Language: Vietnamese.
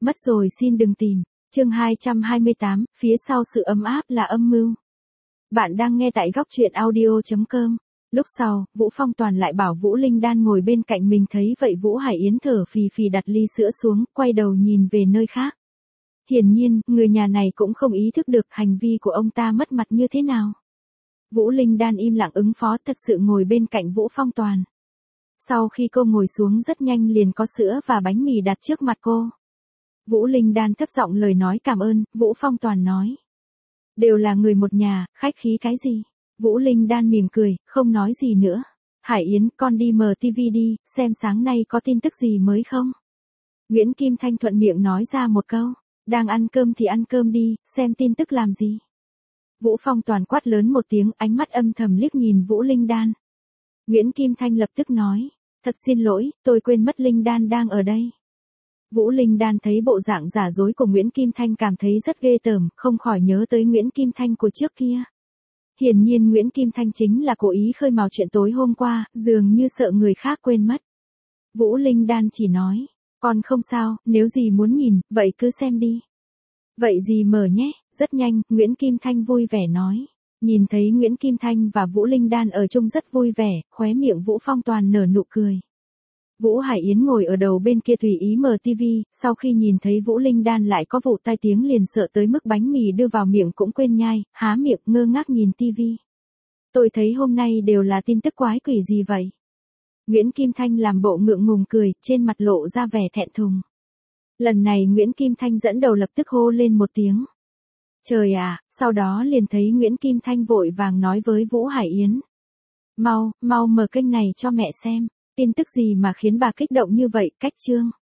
Mất rồi xin đừng tìm. Chương 228, phía sau sự ấm áp là âm mưu. Bạn đang nghe tại góc truyện audio.com. Lúc sau, Vũ Phong Toàn lại bảo Vũ Linh Đan ngồi bên cạnh mình, thấy vậy Vũ Hải Yến thở phì phì đặt ly sữa xuống, quay đầu nhìn về nơi khác. Hiển nhiên, người nhà này cũng không ý thức được hành vi của ông ta mất mặt như thế nào. Vũ Linh Đan im lặng ứng phó, thật sự ngồi bên cạnh Vũ Phong Toàn. Sau khi cô ngồi xuống rất nhanh liền có sữa và bánh mì đặt trước mặt cô. Vũ Linh Đan thấp giọng lời nói cảm ơn, Vũ Phong Toàn nói. Đều là người một nhà, khách khí cái gì? Vũ Linh Đan mỉm cười, không nói gì nữa. Hải Yến, con đi mở TV đi, xem sáng nay có tin tức gì mới không? Nguyễn Kim Thanh thuận miệng nói ra một câu. Đang ăn cơm thì ăn cơm đi, xem tin tức làm gì? Vũ Phong Toàn quát lớn một tiếng, ánh mắt âm thầm liếc nhìn Vũ Linh Đan. Nguyễn Kim Thanh lập tức nói. Thật xin lỗi, tôi quên mất Linh Đan đang ở đây. Vũ Linh Đan thấy bộ dạng giả dối của Nguyễn Kim Thanh cảm thấy rất ghê tởm, không khỏi nhớ tới Nguyễn Kim Thanh của trước kia. Hiển nhiên Nguyễn Kim Thanh chính là cố ý khơi mào chuyện tối hôm qua, dường như sợ người khác quên mất. Vũ Linh Đan chỉ nói, con không sao, nếu gì muốn nhìn, vậy cứ xem đi. Vậy gì mở nhé, rất nhanh, Nguyễn Kim Thanh vui vẻ nói. Nhìn thấy Nguyễn Kim Thanh và Vũ Linh Đan ở chung rất vui vẻ, khóe miệng Vũ Phong Toàn nở nụ cười. Vũ Hải Yến ngồi ở đầu bên kia tùy ý mở TV, sau khi nhìn thấy Vũ Linh Đan lại có vụ tai tiếng liền sợ tới mức bánh mì đưa vào miệng cũng quên nhai, há miệng ngơ ngác nhìn TV. Tôi thấy hôm nay đều là tin tức quái quỷ gì vậy? Nguyễn Kim Thanh làm bộ ngượng ngùng cười, trên mặt lộ ra vẻ thẹn thùng. Lần này Nguyễn Kim Thanh dẫn đầu lập tức hô lên một tiếng. Trời à, sau đó liền thấy Nguyễn Kim Thanh vội vàng nói với Vũ Hải Yến. Mau mở kênh này cho mẹ xem, tin tức gì mà khiến bà kích động như vậy, cách chương.